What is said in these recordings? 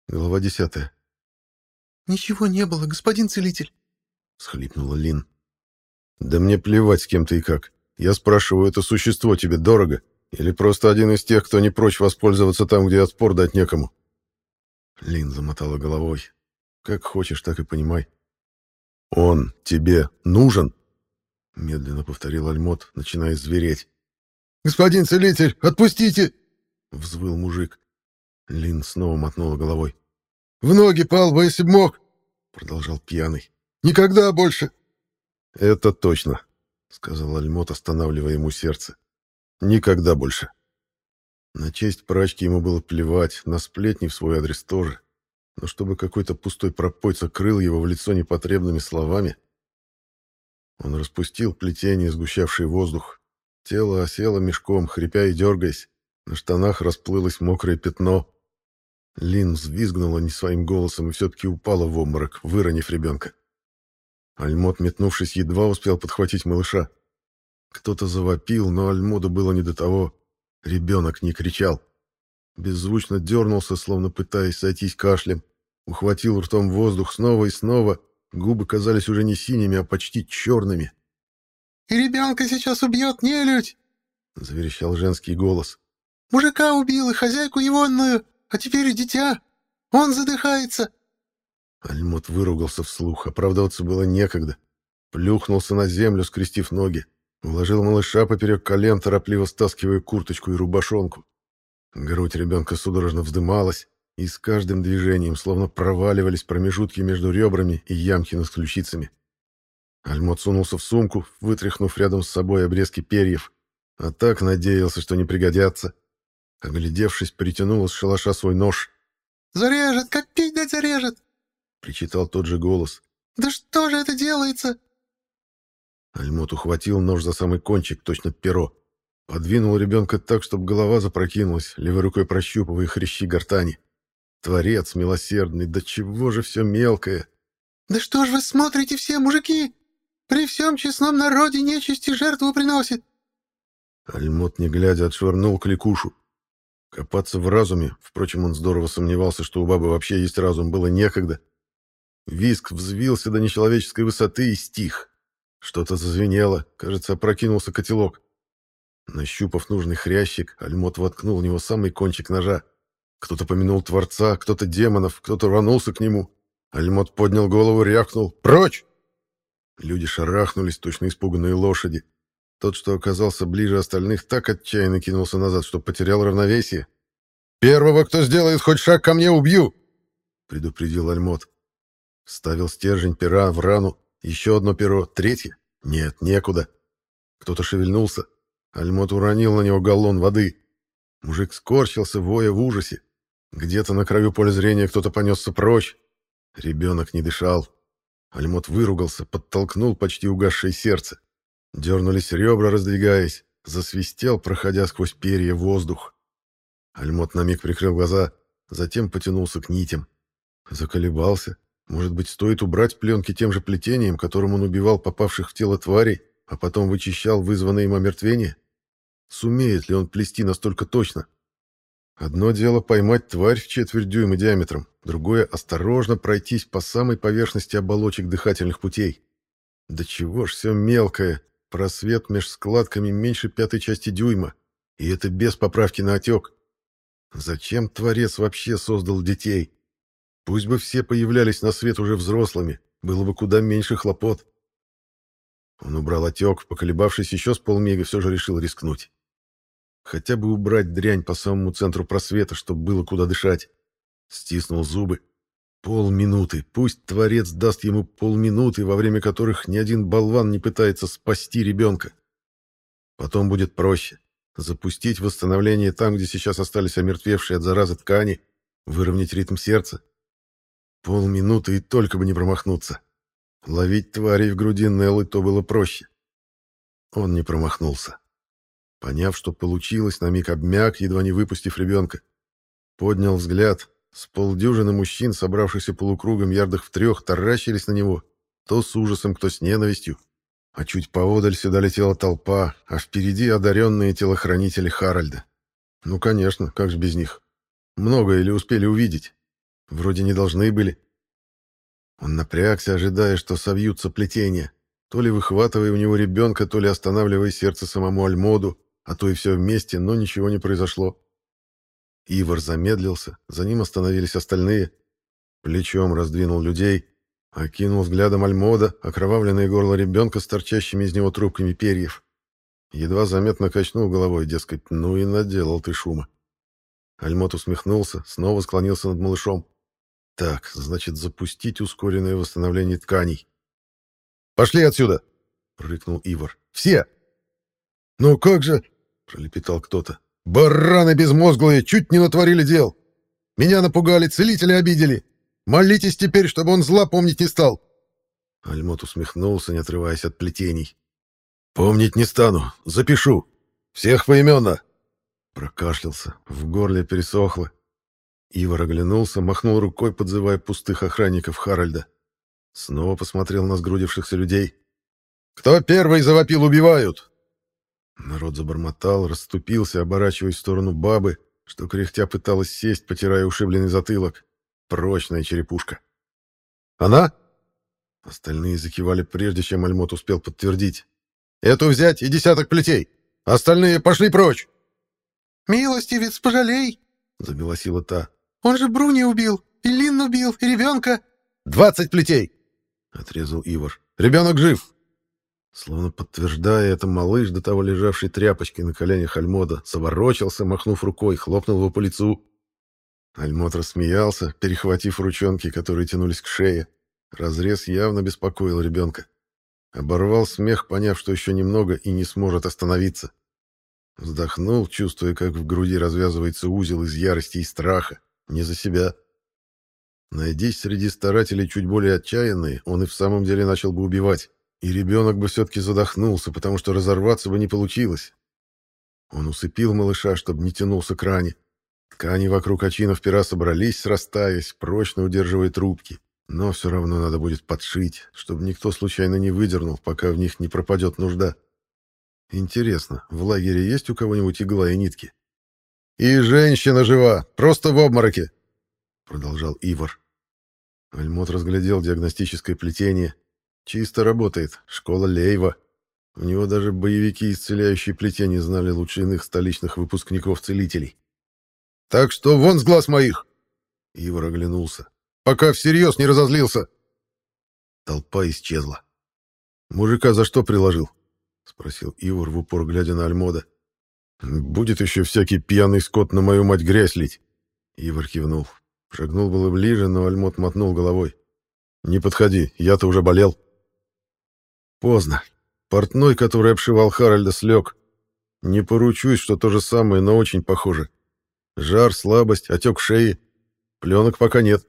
Глава 10. «Ничего не было, господин целитель», — всхлипнула Лин. «Да мне плевать, с кем ты и как. Я спрашиваю, это существо тебе дорого? Или просто один из тех, кто не прочь воспользоваться там, где отпор дать некому?» Лин замотала головой. «Как хочешь, так и понимай». «Он тебе нужен?» Медленно повторил Альмот, начиная звереть. «Господин целитель, отпустите!» Взвыл мужик. Лин снова мотнула головой. «В ноги пал бы, если б мог!» Продолжал пьяный. «Никогда больше!» «Это точно», — сказал Альмот, останавливая ему сердце. «Никогда больше». На честь прачки ему было плевать, на сплетни в свой адрес тоже. Но чтобы какой-то пустой пропойца крыл его в лицо непотребными словами... Он распустил плетение, сгущавшее воздух. Тело осело мешком, хрипя и дергаясь. На штанах расплылось мокрое пятно. Лин взвизгнула не своим голосом и все-таки упала в обморок, выронив ребенка. Альмот, метнувшись, едва успел подхватить малыша. Кто-то завопил, но Альмоду было не до того. Ребенок не кричал. Беззвучно дернулся, словно пытаясь сойтись кашлем. Ухватил ртом воздух снова и снова. Губы казались уже не синими, а почти черными. «И ребенка сейчас убьет нелюдь!» — заверещал женский голос. «Мужика убил и хозяйку егонную, а теперь и дитя. Он задыхается!» Альмот выругался вслух, оправдываться было некогда. Плюхнулся на землю, скрестив ноги. Уложил малыша поперек колен, торопливо стаскивая курточку и рубашонку. Грудь ребенка судорожно вздымалась, и с каждым движением словно проваливались промежутки между ребрами и ямки над ключицами. Альмот сунулся в сумку, вытряхнув рядом с собой обрезки перьев, а так надеялся, что не пригодятся. Оглядевшись, притянул из шалаша свой нож. «Зарежет, как пить дать зарежет!» — причитал тот же голос. «Да что же это делается?» Альмот ухватил нож за самый кончик, точно перо. Подвинул ребенка так, чтобы голова запрокинулась, левой рукой прощупывая хрящи гортани. Творец милосердный, да чего же все мелкое! «Да что ж вы смотрите все, мужики? При всем честном народе нечисти жертву приносит!» Альмот, не глядя, отшвырнул кликушу. Копаться в разуме, впрочем, он здорово сомневался, что у бабы вообще есть разум, было некогда. Визг взвился до нечеловеческой высоты и стих. Что-то зазвенело, кажется, опрокинулся котелок. Нащупав нужный хрящик, Альмот воткнул в него самый кончик ножа. Кто-то помянул Творца, кто-то демонов, кто-то рванулся к нему. Альмот поднял голову, рявкнул: «Прочь!» Люди шарахнулись, точно испуганные лошади. Тот, что оказался ближе остальных, так отчаянно кинулся назад, что потерял равновесие. «Первого, кто сделает хоть шаг ко мне, убью!» — предупредил Альмот. Вставил стержень пера в рану, еще одно перо, третье. Нет, некуда. Кто-то шевельнулся. Альмот уронил на него галлон воды. Мужик скорчился, воя в ужасе. Где-то на краю поля зрения кто-то понесся прочь. Ребенок не дышал. Альмот выругался, подтолкнул почти угасшее сердце. Дернулись ребра, раздвигаясь. Засвистел, проходя сквозь перья, воздух. Альмот на миг прикрыл глаза, затем потянулся к нитям. Заколебался. Может быть, стоит убрать пленки тем же плетением, которым он убивал попавших в тело тварей, а потом вычищал вызванное им омертвение? Сумеет ли он плести настолько точно? Одно дело поймать тварь в четверть дюйма диаметром, другое — осторожно пройтись по самой поверхности оболочек дыхательных путей. Да чего ж все мелкое, просвет меж складками меньше пятой части дюйма, и это без поправки на отек. Зачем Творец вообще создал детей? Пусть бы все появлялись на свет уже взрослыми, было бы куда меньше хлопот. Он убрал отек, поколебавшись еще с полмига, все же решил рискнуть. Хотя бы убрать дрянь по самому центру просвета, чтобы было куда дышать. Стиснул зубы. Полминуты. Пусть Творец даст ему полминуты, во время которых ни один болван не пытается спасти ребенка. Потом будет проще. Запустить восстановление там, где сейчас остались омертвевшие от заразы ткани, выровнять ритм сердца. Полминуты и только бы не промахнуться. Ловить тварей в груди Неллы то было проще. Он не промахнулся. Поняв, что получилось, на миг обмяк, едва не выпустив ребенка. Поднял взгляд. С полдюжины мужчин, собравшихся полукругом ярдах в 3, таращились на него. То с ужасом, кто с ненавистью. А чуть поодаль сюда летела толпа, а впереди одаренные телохранители Харальда. Ну, конечно, как же без них. Многое ли успели увидеть? Вроде не должны были. Он напрягся, ожидая, что совьются плетения, то ли выхватывая у него ребенка, то ли останавливая сердце самому Альмоду, а то и все вместе, но ничего не произошло. Ивар замедлился, за ним остановились остальные. Плечом раздвинул людей, окинул взглядом Альмода, окровавленное горло ребенка с торчащими из него трубками перьев. Едва заметно качнул головой, дескать, ну и наделал ты шума. Альмод усмехнулся, снова склонился над малышом. Так, значит, запустить ускоренное восстановление тканей. «Пошли отсюда!» — рыкнул Ивар. «Все!» «Ну как же!» — пролепетал кто-то. «Бараны безмозглые, чуть не натворили дел! Меня напугали, целителя обидели! Молитесь теперь, чтобы он зла помнить не стал!» Альмот усмехнулся, не отрываясь от плетений. «Помнить не стану, запишу. Всех поименно!» Прокашлялся, в горле пересохло. Ивар оглянулся, махнул рукой, подзывая пустых охранников Харальда. Снова посмотрел на сгрудившихся людей. «Кто первый завопил, убивают!» Народ забормотал, расступился, оборачиваясь в сторону бабы, что кряхтя пыталась сесть, потирая ушибленный затылок. Прочная черепушка. «Она?» Остальные закивали, прежде чем Альмот успел подтвердить. «Эту взять и десяток плетей! Остальные пошли прочь!» «Милостивец, пожалей!» — заголосила та. «Он же Бруни убил, и Лин убил, и ребенка!» 20 плетей!» — отрезал Ивар. «Ребенок жив!» Словно подтверждая это, малыш, до того лежавший тряпочкой на коленях Альмода, заворочился, махнув рукой, хлопнул его по лицу. Альмод рассмеялся, перехватив ручонки, которые тянулись к шее. Разрез явно беспокоил ребенка. Оборвал смех, поняв, что еще немного и не сможет остановиться. Вздохнул, чувствуя, как в груди развязывается узел из ярости и страха. Не за себя. Найдись среди старателей чуть более отчаянные, он и в самом деле начал бы убивать. И ребенок бы все-таки задохнулся, потому что разорваться бы не получилось. Он усыпил малыша, чтобы не тянулся к ране. Ткани вокруг очинов пера собрались, срастаясь, прочно удерживая трубки. Но все равно надо будет подшить, чтобы никто случайно не выдернул, пока в них не пропадет нужда. Интересно, в лагере есть у кого-нибудь игла и нитки? «И женщина жива, просто в обмороке!» — продолжал Ивар. Альмот разглядел диагностическое плетение. Чисто работает, школа Лейва. У него даже боевики, исцеляющие плетение, знали лучше иных столичных выпускников-целителей. «Так что вон с глаз моих!» Ивар оглянулся. «Пока всерьез не разозлился!» Толпа исчезла. «Мужика за что приложил?» — спросил Ивар в упор, глядя на Альмода. «Будет еще всякий пьяный скот на мою мать грязь лить!» Ивар кивнул. Шагнул было ближе, но Альмот мотнул головой. «Не подходи, я-то уже болел». Поздно. Портной, который обшивал Харальда, слег. Не поручусь, что то же самое, но очень похоже. Жар, слабость, отек шеи. Пленок пока нет.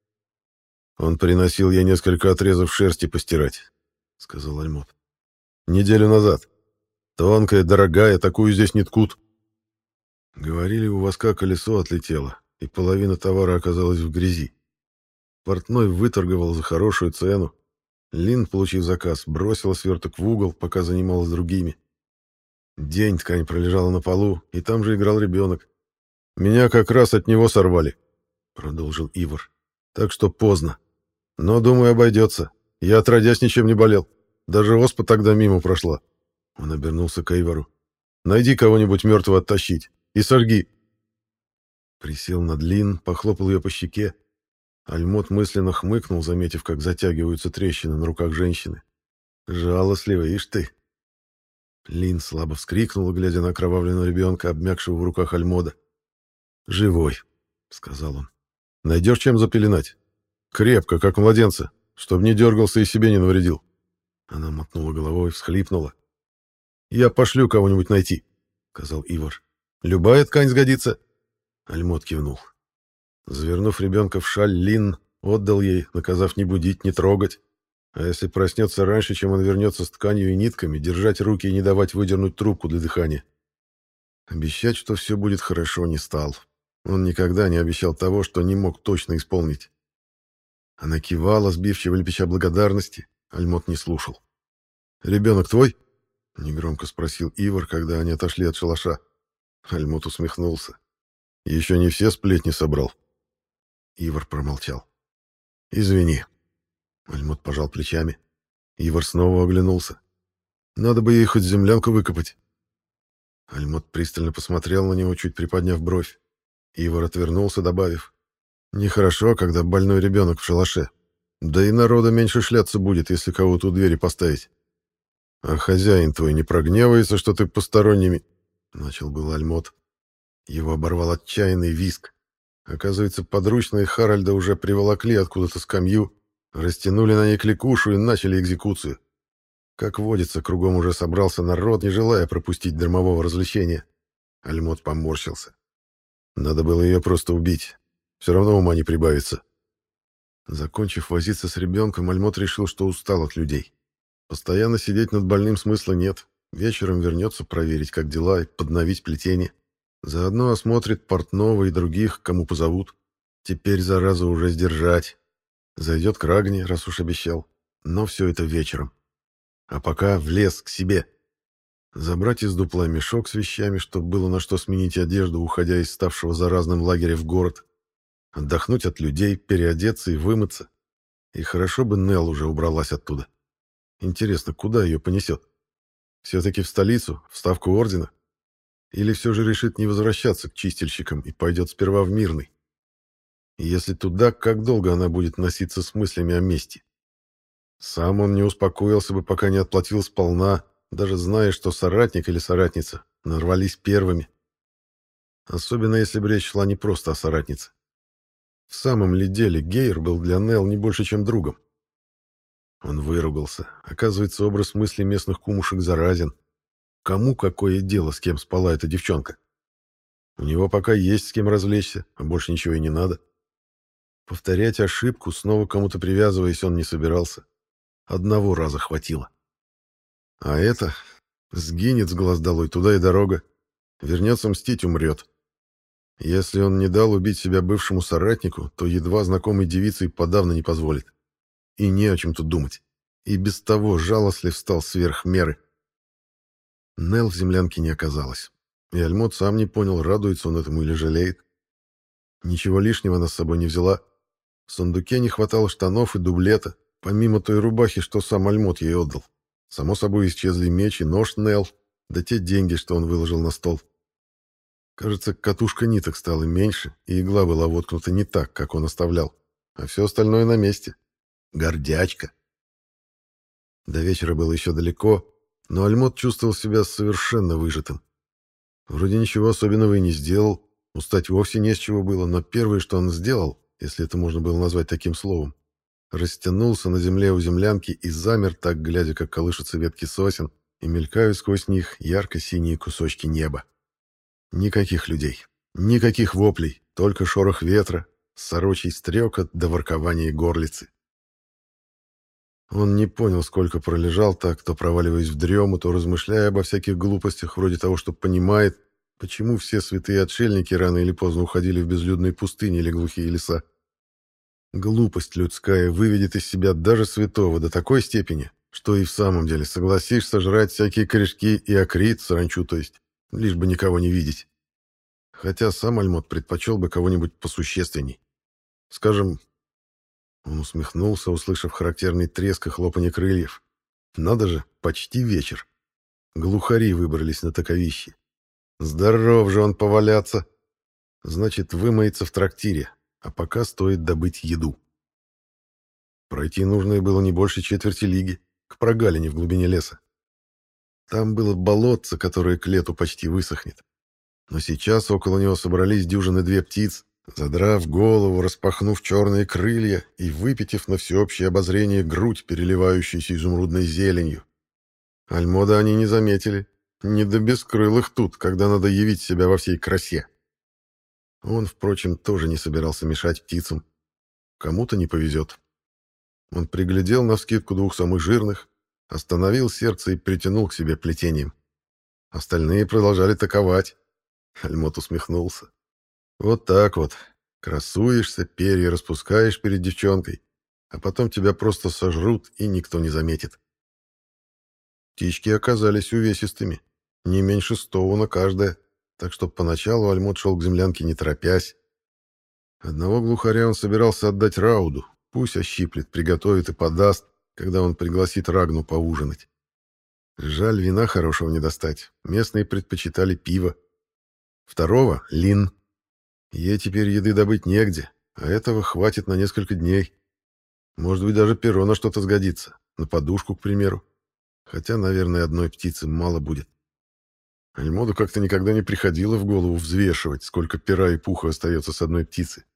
Он приносил ей несколько отрезов шерсти постирать, — сказал Альмот. Неделю назад. Тонкая, дорогая, такую здесь не ткут. Говорили, у воска колесо отлетело, и половина товара оказалась в грязи. Портной выторговал за хорошую цену. Лин, получив заказ, бросила сверток в угол, пока занималась другими. День ткань пролежала на полу, и там же играл ребенок. «Меня как раз от него сорвали», — продолжил Ивар. «Так что поздно. Но, думаю, обойдется. Я отродясь ничем не болел. Даже оспа тогда мимо прошла». Он обернулся к Ивару. «Найди кого-нибудь мертвого оттащить и сожги». Присел над Лин, похлопал ее по щеке. Альмот мысленно хмыкнул, заметив, как затягиваются трещины на руках женщины. «Жалостливый, ишь ты!» Лин слабо вскрикнула, глядя на окровавленного ребенка, обмякшего в руках Альмода. «Живой», — сказал он. «Найдешь чем запеленать? Крепко, как младенца, чтобы не дергался и себе не навредил». Она мотнула головой, всхлипнула. «Я пошлю кого-нибудь найти», — сказал Ивар. «Любая ткань сгодится». Альмот кивнул. Завернув ребенка в шаль, Лин отдал ей, наказав не будить, не трогать. А если проснется раньше, чем он вернется с тканью и нитками, держать руки и не давать выдернуть трубку для дыхания. Обещать, что все будет хорошо, не стал. Он никогда не обещал того, что не мог точно исполнить. Она кивала, сбивчиво лепеча благодарности. Альмот не слушал. «Ребенок твой?» — негромко спросил Ивар, когда они отошли от шалаша. Альмот усмехнулся. «Еще не все сплетни собрал». Ивар промолчал. «Извини». Альмот пожал плечами. Ивар снова оглянулся. «Надо бы ей хоть землянку выкопать». Альмот пристально посмотрел на него, чуть приподняв бровь. Ивар отвернулся, добавив: «Нехорошо, когда больной ребенок в шалаше. Да и народа меньше шляться будет, если кого-то у двери поставить. А хозяин твой не прогневается, что ты посторонними...» Начал был Альмот. Его оборвал отчаянный визг. Оказывается, подручные Харальда уже приволокли откуда-то скамью, растянули на ней кликушу и начали экзекуцию. Как водится, кругом уже собрался народ, не желая пропустить дармового развлечения. Альмот поморщился. Надо было ее просто убить. Все равно ума не прибавится. Закончив возиться с ребенком, Альмот решил, что устал от людей. Постоянно сидеть над больным смысла нет. Вечером вернется проверить, как дела, и подновить плетение. Заодно осмотрит портного и других, кому позовут. Теперь, зараза, уже сдержать. Зайдет к Рагне, раз уж обещал. Но все это вечером. А пока в лес, к себе. Забрать из дупла мешок с вещами, чтобы было на что сменить одежду, уходя из ставшего заразным лагеря в город. Отдохнуть от людей, переодеться и вымыться. И хорошо бы Нелл уже убралась оттуда. Интересно, куда ее понесет? Все-таки в столицу, в ставку ордена? Или все же решит не возвращаться к чистильщикам и пойдет сперва в Мирный? И если туда, как долго она будет носиться с мыслями о мести? Сам он не успокоился бы, пока не отплатил сполна, даже зная, что соратник или соратница нарвались первыми. Особенно если бы речь шла не просто о соратнице. В самом ли деле Гейр был для Нелл не больше, чем другом? Он выругался. Оказывается, образ мыслей местных кумушек заразен. Кому какое дело, с кем спала эта девчонка? У него пока есть с кем развлечься, а больше ничего и не надо. Повторять ошибку, снова кому-то привязываясь, он не собирался. Одного раза хватило. А это сгинет с глаз долой, туда и дорога. Вернется мстить, умрет. Если он не дал убить себя бывшему соратнику, то едва знакомой девице и подавно не позволит. И не о чем тут думать. И без того жалостлив стал сверх меры. Нелл в землянке не оказалось. И Альмот сам не понял, радуется он этому или жалеет. Ничего лишнего она с собой не взяла. В сундуке не хватало штанов и дублета, помимо той рубахи, что сам Альмот ей отдал. Само собой исчезли меч и нож Нелл, да те деньги, что он выложил на стол. Кажется, катушка ниток стала меньше, и игла была воткнута не так, как он оставлял. А все остальное на месте. Гордячка. До вечера было еще далеко, но Альмот чувствовал себя совершенно выжатым. Вроде ничего особенного и не сделал, устать вовсе не с чего было, но первое, что он сделал, если это можно было назвать таким словом, растянулся на земле у землянки и замер так, глядя, как колышутся ветки сосен, и мелькают сквозь них ярко-синие кусочки неба. Никаких людей, никаких воплей, только шорох ветра, сорочий стрекот до воркования горлицы. Он не понял, сколько пролежал так, то проваливаясь в дрему, то размышляя обо всяких глупостях, вроде того, что понимает, почему все святые отшельники рано или поздно уходили в безлюдные пустыни или глухие леса. Глупость людская выведет из себя даже святого до такой степени, что и в самом деле согласишься жрать всякие корешки и акрит, саранчу, то есть, лишь бы никого не видеть. Хотя сам Альмот предпочел бы кого-нибудь посущественней. Скажем, он усмехнулся, услышав характерный треск и хлопанье крыльев. Надо же, почти вечер. Глухари выбрались на таковище. Здоров же он поваляться. Значит, вымоется в трактире, а пока стоит добыть еду. Пройти нужное было не больше четверти лиги, к прогалине в глубине леса. Там было болотце, которое к лету почти высохнет. Но сейчас около него собрались дюжины две птиц, задрав голову, распахнув черные крылья и выпитив на всеобщее обозрение грудь, переливающуюся изумрудной зеленью. Альмода они не заметили. Не до бескрылых тут, когда надо явить себя во всей красе. Он, впрочем, тоже не собирался мешать птицам. Кому-то не повезет. Он приглядел навскидку двух самых жирных, остановил сердце и притянул к себе плетением. Остальные продолжали таковать. Альмот усмехнулся. Вот так вот. Красуешься, перья распускаешь перед девчонкой, а потом тебя просто сожрут, и никто не заметит. Птички оказались увесистыми, не меньше 100 на каждая, так что поначалу Альмот шел к землянке не торопясь. Одного глухаря он собирался отдать Рауду. Пусть ощиплет, приготовит и подаст, когда он пригласит Рагну поужинать. Жаль, вина хорошего не достать. Местные предпочитали пиво. Второго — Лин. Ей теперь еды добыть негде, а этого хватит на несколько дней. Может быть, даже перо на что-то сгодится. На подушку, к примеру. Хотя, наверное, одной птицы мало будет. Альмоду как-то никогда не приходило в голову взвешивать, сколько пера и пуха остается с одной птицы.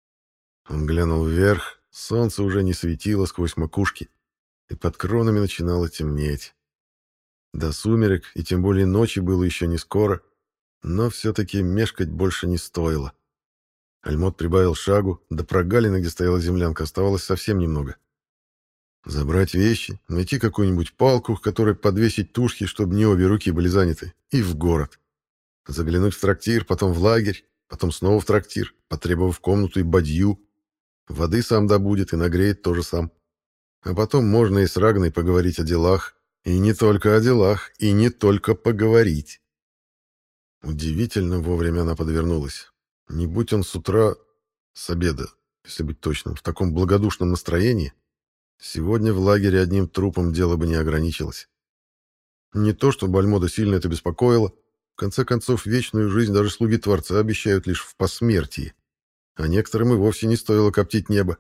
Он глянул вверх, солнце уже не светило сквозь макушки, и под кронами начинало темнеть. До сумерек, и тем более ночи, было еще не скоро, но все-таки мешкать больше не стоило. Альмод прибавил шагу, до прогалины, где стояла землянка, оставалось совсем немного. Забрать вещи, найти какую-нибудь палку, к которой подвесить тушки, чтобы не обе руки были заняты, и в город. Заглянуть в трактир, потом в лагерь, потом снова в трактир, потребовав комнату и бадью. Воды сам добудет и нагреет тоже сам. А потом можно и с Рагной поговорить о делах. И не только о делах, и не только поговорить. Удивительно вовремя она подвернулась. Не будь он с утра, с обеда, если быть точным, в таком благодушном настроении, сегодня в лагере одним трупом дело бы не ограничилось. Не то, чтобы Альмода сильно это беспокоило. В конце концов, вечную жизнь даже слуги Творца обещают лишь в посмертии. А некоторым и вовсе не стоило коптить небо.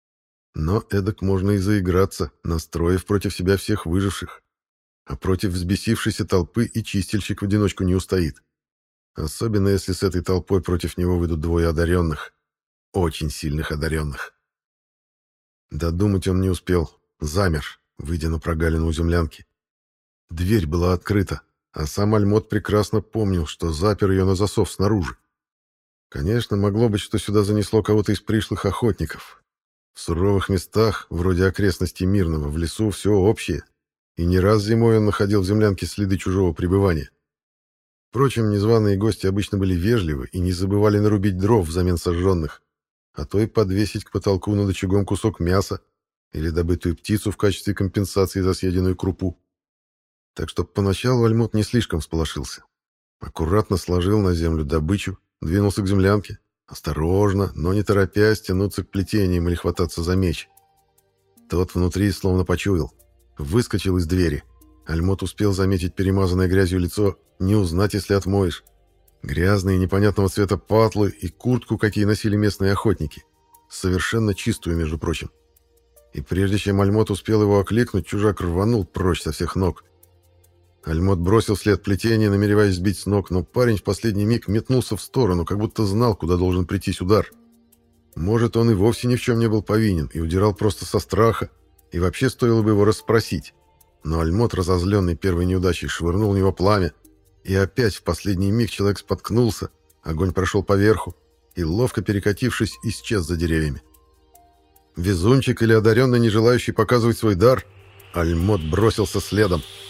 Но эдак можно и заиграться, настроив против себя всех выживших. А против взбесившейся толпы и чистильщик в одиночку не устоит. Особенно если с этой толпой против него выйдут двое одаренных. Очень сильных одаренных. Додумать он не успел. Замер, выйдя на прогалину у землянки. Дверь была открыта, а сам Альмод прекрасно помнил, что запер ее на засов снаружи. Конечно, могло быть, что сюда занесло кого-то из пришлых охотников. В суровых местах, вроде окрестностей Мирного, в лесу все общее, и не раз зимой он находил в землянке следы чужого пребывания. Впрочем, незваные гости обычно были вежливы и не забывали нарубить дров взамен сожженных, а то и подвесить к потолку над очагом кусок мяса или добытую птицу в качестве компенсации за съеденную крупу. Так что поначалу Альмот не слишком всполошился. Аккуратно сложил на землю добычу, двинулся к землянке, осторожно, но не торопясь тянуться к плетениям или хвататься за меч. Тот внутри словно почуял. Выскочил из двери. Альмот успел заметить перемазанное грязью лицо, не узнать, если отмоешь. Грязные, непонятного цвета патлы и куртку, какие носили местные охотники. Совершенно чистую, между прочим. И прежде чем Альмот успел его окликнуть, чужак рванул прочь со всех ног. Альмот бросил след плетения, намереваясь сбить с ног, но парень в последний миг метнулся в сторону, как будто знал, куда должен прийтись удар. Может, он и вовсе ни в чем не был повинен и удирал просто со страха, и вообще стоило бы его расспросить. Но Альмот, разозленный первой неудачей, швырнул в него пламя, и опять в последний миг человек споткнулся, огонь прошел поверху, и, ловко перекатившись, исчез за деревьями. Везунчик или одаренный, не желающий показывать свой дар, Альмот бросился следом —